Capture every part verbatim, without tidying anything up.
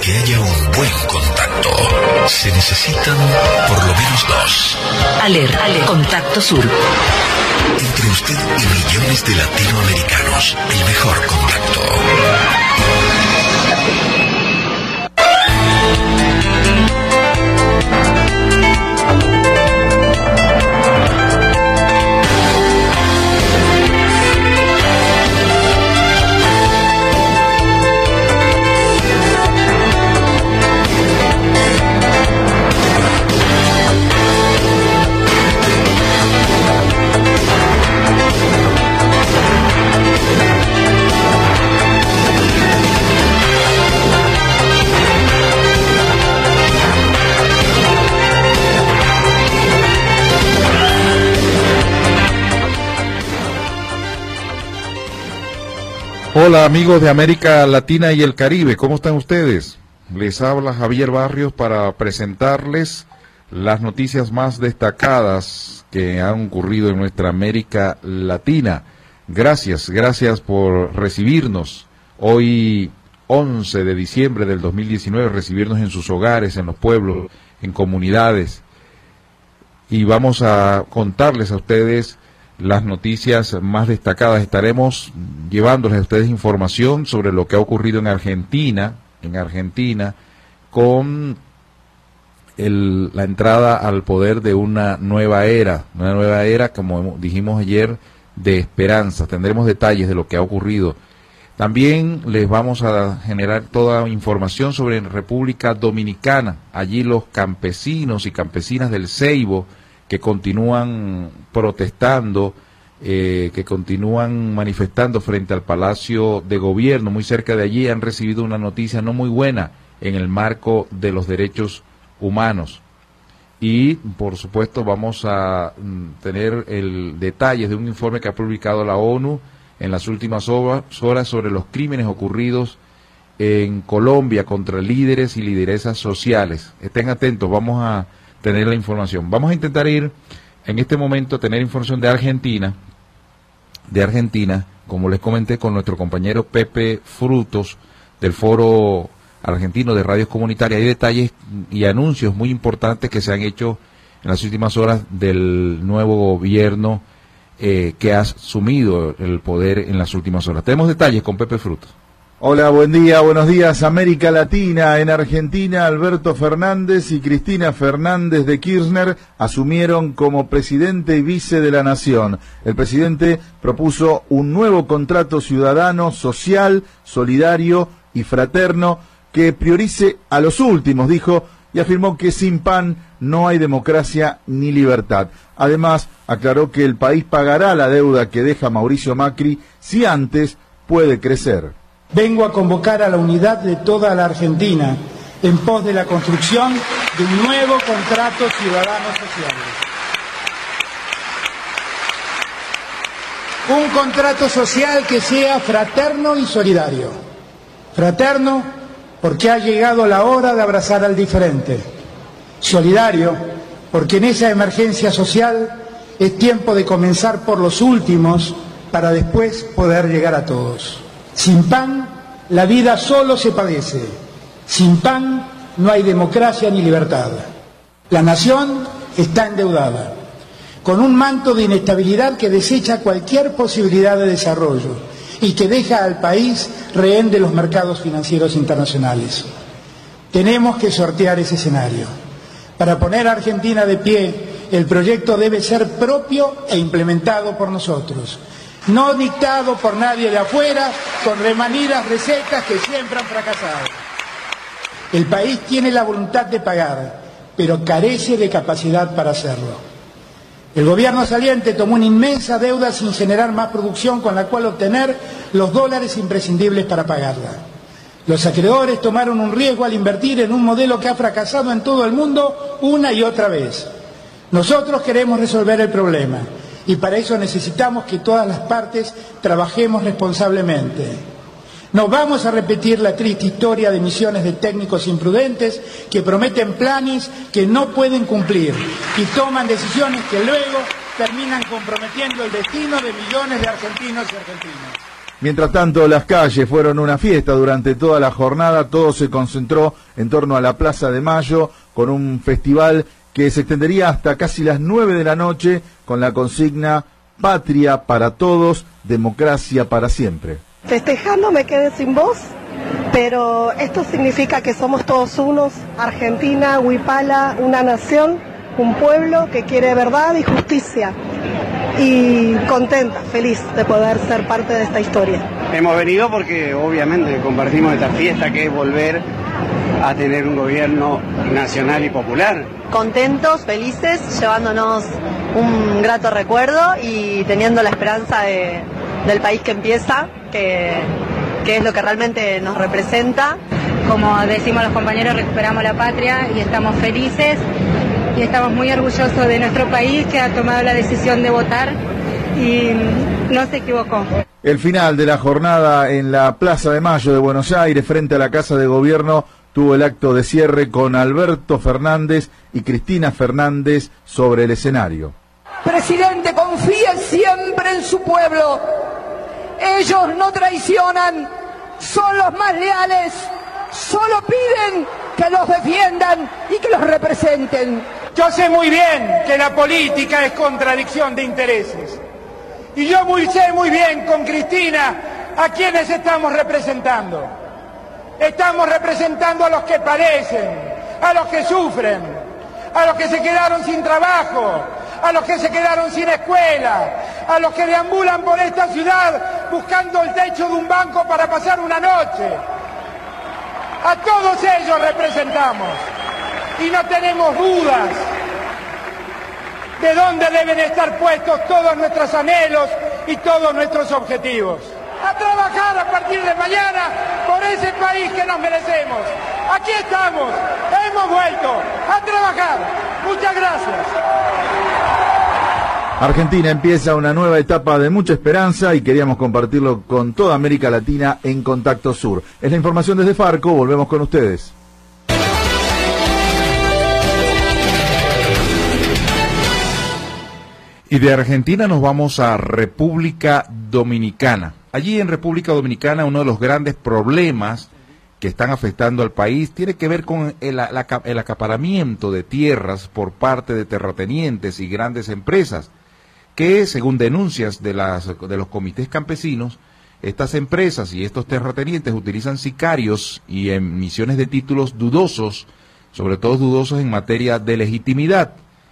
que haya un buen contacto, se necesitan por lo menos dos. Aler, Aler, Contacto Sur. Entre usted y millones de latinoamericanos, el mejor contacto. Hola amigos de América Latina y el Caribe, ¿cómo están ustedes? Les habla Javier Barrios para presentarles las noticias más destacadas que han ocurrido en nuestra América Latina. Gracias, gracias por recibirnos hoy once de diciembre del dos mil diecinueve, recibirnos en sus hogares, en los pueblos, en comunidades. Y vamos a contarles a ustedes las noticias más destacadas. Estaremos llevándoles a ustedes información sobre lo que ha ocurrido en Argentina, en Argentina, con el, la entrada al poder de una nueva era, una nueva era, como dijimos ayer, de esperanza. Tendremos detalles de lo que ha ocurrido. También les vamos a generar toda información sobre República Dominicana. Allí los campesinos y campesinas del Ceibo, que continúan protestando, eh, que continúan manifestando frente al Palacio de Gobierno, muy cerca de allí, han recibido una noticia no muy buena en el marco de los derechos humanos. Y, por supuesto, vamos a mm, tener el detalles de un informe que ha publicado la ONU en las últimas horas sobre los crímenes ocurridos en Colombia contra líderes y lideresas sociales. Estén atentos, vamos a tener la información. Vamos a intentar ir en este momento a tener información de Argentina, de Argentina, como les comenté, con nuestro compañero Pepe Frutos del Foro Argentino de Radios Comunitarias. Hay detalles y anuncios muy importantes que se han hecho en las últimas horas del nuevo gobierno eh, que ha asumido el poder en las últimas horas. Tenemos detalles con Pepe Frutos. Hola, buen día, buenos días. América Latina. En Argentina, Alberto Fernández y Cristina Fernández de Kirchner asumieron como presidente y vice de la nación. El presidente propuso un nuevo contrato ciudadano, social, solidario y fraterno que priorice a los últimos, dijo, y afirmó que sin pan no hay democracia ni libertad. Además, aclaró que el país pagará la deuda que deja Mauricio Macri si antes puede crecer. Vengo a convocar a la unidad de toda la Argentina en pos de la construcción de un nuevo contrato ciudadano social. Un contrato social que sea fraterno y solidario. Fraterno porque ha llegado la hora de abrazar al diferente. Solidario porque en esa emergencia social es tiempo de comenzar por los últimos para después poder llegar a todos. Sin pan, la vida solo se padece. Sin pan, no hay democracia ni libertad. La nación está endeudada, con un manto de inestabilidad que desecha cualquier posibilidad de desarrollo y que deja al país rehén de los mercados financieros internacionales. Tenemos que sortear ese escenario. Para poner a Argentina de pie, el proyecto debe ser propio e implementado por nosotros, no dictado por nadie de afuera, con remanidas recetas que siempre han fracasado. El país tiene la voluntad de pagar, pero carece de capacidad para hacerlo. El gobierno saliente tomó una inmensa deuda sin generar más producción con la cual obtener los dólares imprescindibles para pagarla. Los acreedores tomaron un riesgo al invertir en un modelo que ha fracasado en todo el mundo una y otra vez. Nosotros queremos resolver el problema. Y para eso necesitamos que todas las partes trabajemos responsablemente. No vamos a repetir la triste historia de misiones de técnicos imprudentes que prometen planes que no pueden cumplir y toman decisiones que luego terminan comprometiendo el destino de millones de argentinos y argentinas. Mientras tanto, las calles fueron una fiesta durante toda la jornada. Todo se concentró en torno a la Plaza de Mayo, con un festival que se extendería hasta casi las nueve de la noche, con la consigna Patria para todos, democracia para siempre. Festejando me quedé sin voz, pero esto significa que somos todos unos, Argentina, Huipala, una nación, un pueblo que quiere verdad y justicia. Y contenta, feliz de poder ser parte de esta historia. Hemos venido porque obviamente compartimos esta fiesta que es volver a tener un gobierno nacional y popular. Contentos, felices, llevándonos un grato recuerdo y teniendo la esperanza de, del país que empieza, que, que es lo que realmente nos representa. Como decimos los compañeros, recuperamos la patria y estamos felices y estamos muy orgullosos de nuestro país, que ha tomado la decisión de votar y no se equivocó. El final de la jornada en la Plaza de Mayo de Buenos Aires, frente a la Casa de Gobierno, tuvo el acto de cierre con Alberto Fernández y Cristina Fernández sobre el escenario. Presidente, confíe siempre en su pueblo. Ellos no traicionan, son los más leales, solo piden que los defiendan y que los representen. Yo sé muy bien que la política es contradicción de intereses. Y yo muy, sé muy bien con Cristina a quienes estamos representando. Estamos representando a los que padecen, a los que sufren, a los que se quedaron sin trabajo, a los que se quedaron sin escuela, a los que deambulan por esta ciudad buscando el techo de un banco para pasar una noche. A todos ellos representamos y no tenemos dudas de dónde deben estar puestos todos nuestros anhelos y todos nuestros objetivos. A trabajar a partir de mañana por ese país que nos merecemos. Aquí estamos, hemos vuelto a trabajar. Muchas gracias. Argentina empieza una nueva etapa de mucha esperanza y queríamos compartirlo con toda América Latina en Contacto Sur. Es la información desde Farco, volvemos con ustedes. Y de Argentina nos vamos a República Dominicana. Allí en República Dominicana uno de los grandes problemas que están afectando al país tiene que ver con el, el, el acaparamiento de tierras por parte de terratenientes y grandes empresas, que según denuncias de, las, de los comités campesinos, estas empresas y estos terratenientes utilizan sicarios y emisiones de títulos dudosos, sobre todo dudosos en materia de legitimidad.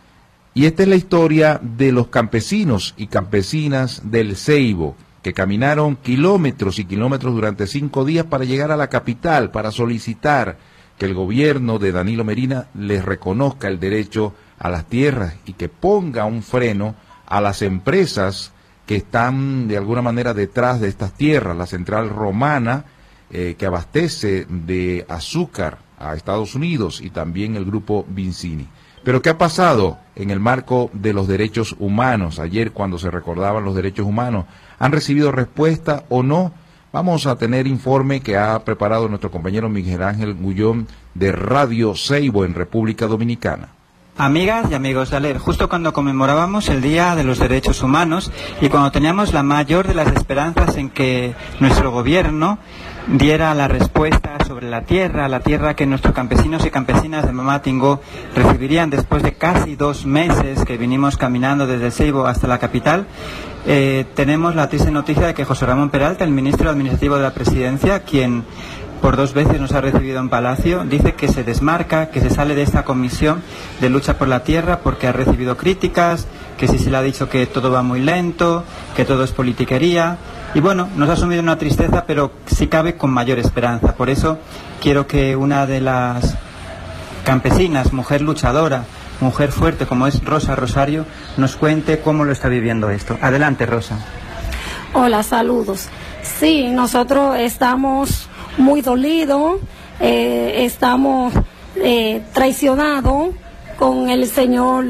Y esta es la historia de los campesinos y campesinas del Ceibo, que caminaron kilómetros y kilómetros durante cinco días para llegar a la capital, para solicitar que el gobierno de Danilo Medina les reconozca el derecho a las tierras y que ponga un freno a las empresas que están de alguna manera detrás de estas tierras. La Central Romana, eh, que abastece de azúcar a Estados Unidos, y también el grupo Vincini. Pero ¿qué ha pasado en el marco de los derechos humanos? Ayer, cuando se recordaban los derechos humanos, ¿han recibido respuesta o no? Vamos a tener informe que ha preparado nuestro compañero Miguel Ángel Gullón de Radio Ceibo en República Dominicana. Amigas y amigos de ALER, justo cuando conmemorábamos el Día de los Derechos Humanos y cuando teníamos la mayor de las esperanzas en que nuestro gobierno diera la respuesta sobre la tierra, la tierra que nuestros campesinos y campesinas de Mamatingó recibirían después de casi dos meses que vinimos caminando desde el Ceibo hasta la capital, eh, tenemos la triste noticia de que José Ramón Peralta, el ministro administrativo de la Presidencia, quien por dos veces nos ha recibido en Palacio, dice que se desmarca, que se sale de esta comisión de lucha por la tierra porque ha recibido críticas, que sí se le ha dicho que todo va muy lento, que todo es politiquería. Y bueno, nos ha sumido en una tristeza, pero si cabe con mayor esperanza. Por eso quiero que una de las campesinas, mujer luchadora, mujer fuerte como es Rosa Rosario, nos cuente cómo lo está viviendo esto. Adelante, Rosa. Hola, saludos. Sí, nosotros estamos muy dolidos, eh, estamos eh, traicionados con el señor,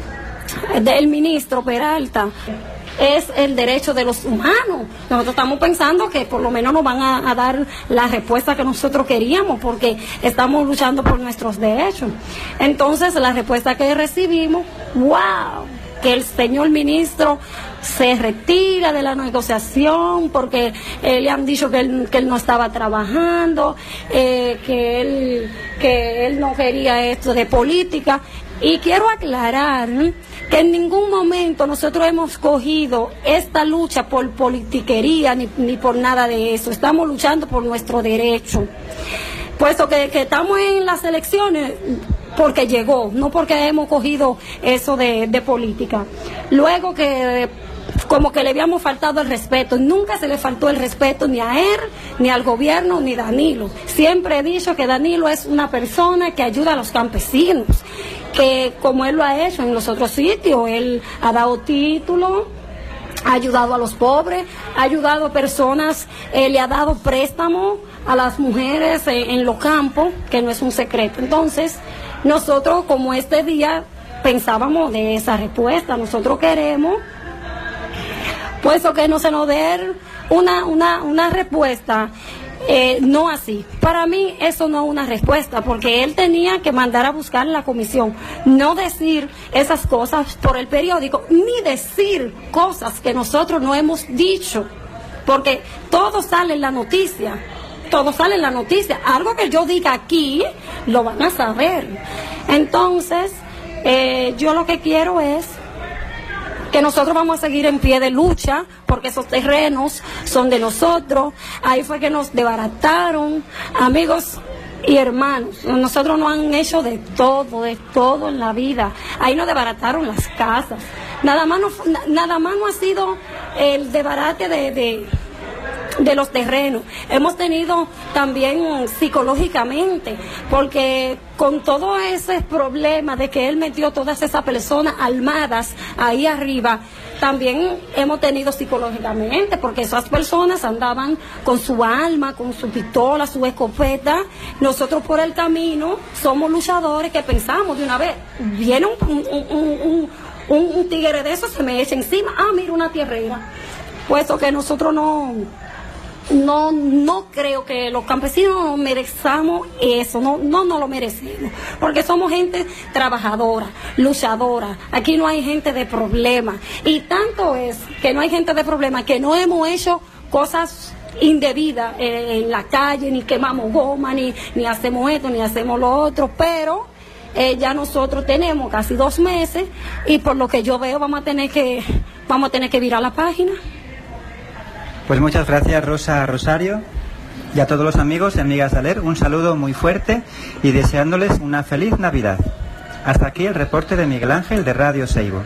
el ministro Peralta. Es el derecho de los humanos. Nosotros estamos pensando que por lo menos nos van a, a dar la respuesta que nosotros queríamos, porque estamos luchando por nuestros derechos. Entonces, la respuesta que recibimos, wow, que el señor ministro se retira de la negociación porque eh, le han dicho que él, que él no estaba trabajando, eh, que él, que él no quería esto de política. Y quiero aclarar que en ningún momento nosotros hemos cogido esta lucha por politiquería ni, ni por nada de eso. Estamos luchando por nuestro derecho. Puesto que, que estamos en las elecciones porque llegó, no porque hemos cogido eso de, de política. Luego que como que le habíamos faltado el respeto, nunca se le faltó el respeto ni a él, ni al gobierno, ni a Danilo. Siempre he dicho que Danilo es una persona que ayuda a los campesinos, que como él lo ha hecho en los otros sitios, él ha dado títulos, ha ayudado a los pobres, ha ayudado a personas, eh, le ha dado préstamos a las mujeres en, en los campos, que no es un secreto. Entonces, nosotros como este día pensábamos de esa respuesta, nosotros queremos, puesto que no se nos dé una, una, una respuesta, eh, no así. Para mí eso no es una respuesta, porque él tenía que mandar a buscar la comisión, no decir esas cosas por el periódico, ni decir cosas que nosotros no hemos dicho, porque todo sale en la noticia. Todo sale en la noticia. Algo que yo diga aquí, lo van a saber. Entonces, eh, yo lo que quiero es que nosotros vamos a seguir en pie de lucha, porque esos terrenos son de nosotros. Ahí fue que nos desbarataron, amigos y hermanos. Nosotros nos han hecho de todo, de todo en la vida. Ahí nos desbarataron las casas. Nada más no, nada más no ha sido el desbarate de... de de los terrenos. Hemos tenido también psicológicamente, porque con todo ese problema de que él metió todas esas personas armadas ahí arriba, también hemos tenido psicológicamente, porque esas personas andaban con su arma, con su pistola, su escopeta. Nosotros por el camino somos luchadores que pensamos de una vez, viene un, un, un, un, un tigre de esos, se me echa encima, ah, mira una tierrera. Puesto que nosotros no No, no creo que los campesinos merezcamos eso, no, no nos lo merecemos, porque somos gente trabajadora, luchadora. Aquí no hay gente de problema, y tanto es que no hay gente de problema que no hemos hecho cosas indebidas eh, en la calle, ni quemamos goma, ni, ni hacemos esto, ni hacemos lo otro, pero eh, ya nosotros tenemos casi dos meses, y por lo que yo veo vamos a tener que, vamos a tener que virar la página. Pues muchas gracias, Rosa Rosario, y a todos los amigos y amigas de ALER, un saludo muy fuerte y deseándoles una feliz Navidad. Hasta aquí el reporte de Miguel Ángel de Radio Seibo.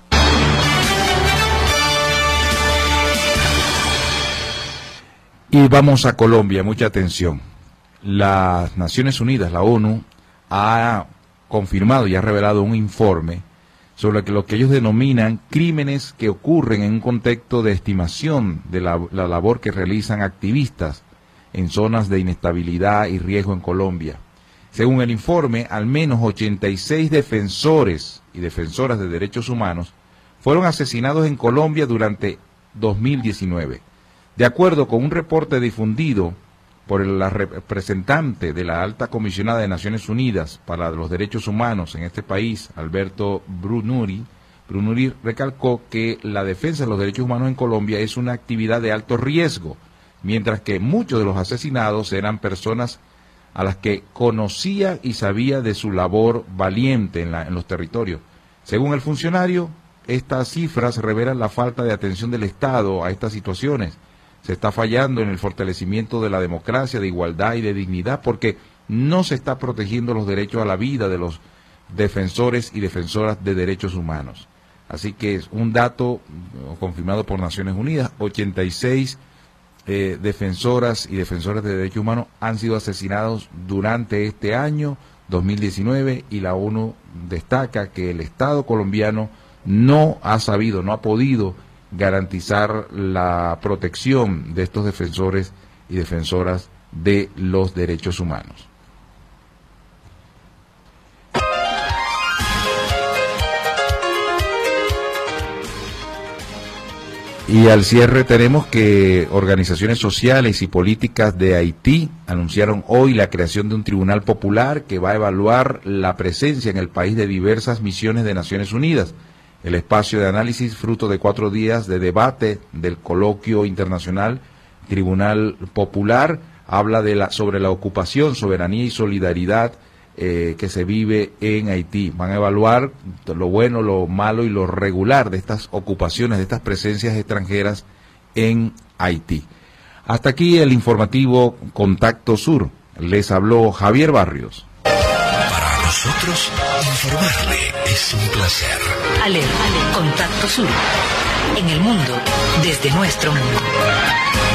Y vamos a Colombia, mucha atención. Las Naciones Unidas, la ONU, ha confirmado y ha revelado un informe sobre lo que ellos denominan crímenes que ocurren en un contexto de estimación de la, la labor que realizan activistas en zonas de inestabilidad y riesgo en Colombia. Según el informe, al menos ochenta y seis defensores y defensoras de derechos humanos fueron asesinados en Colombia durante dos mil diecinueve. De acuerdo con un reporte difundido por la representante de la Alta Comisionada de Naciones Unidas para los Derechos Humanos en este país, Alberto Brunuri, Brunuri recalcó que la defensa de los derechos humanos en Colombia es una actividad de alto riesgo, mientras que muchos de los asesinados eran personas a las que conocía y sabía de su labor valiente en, la, en los territorios. Según el funcionario, estas cifras revelan la falta de atención del Estado a estas situaciones. Se está fallando en el fortalecimiento de la democracia, de igualdad y de dignidad, porque no se está protegiendo los derechos a la vida de los defensores y defensoras de derechos humanos. Así que es un dato confirmado por Naciones Unidas, ochenta y seis eh, defensoras y defensores de derechos humanos han sido asesinados durante este año dos mil diecinueve, y la ONU destaca que el Estado colombiano no ha sabido, no ha podido garantizar la protección de estos defensores y defensoras de los derechos humanos. Y al cierre tenemos que organizaciones sociales y políticas de Haití anunciaron hoy la creación de un tribunal popular que va a evaluar la presencia en el país de diversas misiones de Naciones Unidas. El espacio de análisis, fruto de cuatro días de debate del coloquio internacional Tribunal Popular, habla de la, sobre la ocupación, soberanía y solidaridad eh, que se vive en Haití. Van a evaluar lo bueno, lo malo y lo regular de estas ocupaciones, de estas presencias extranjeras en Haití. Hasta aquí el informativo Contacto Sur. Les habló Javier Barrios. Para nosotros, informarle es un placer. Ale, Ale, Contacto Sur. En el mundo, desde nuestro mundo.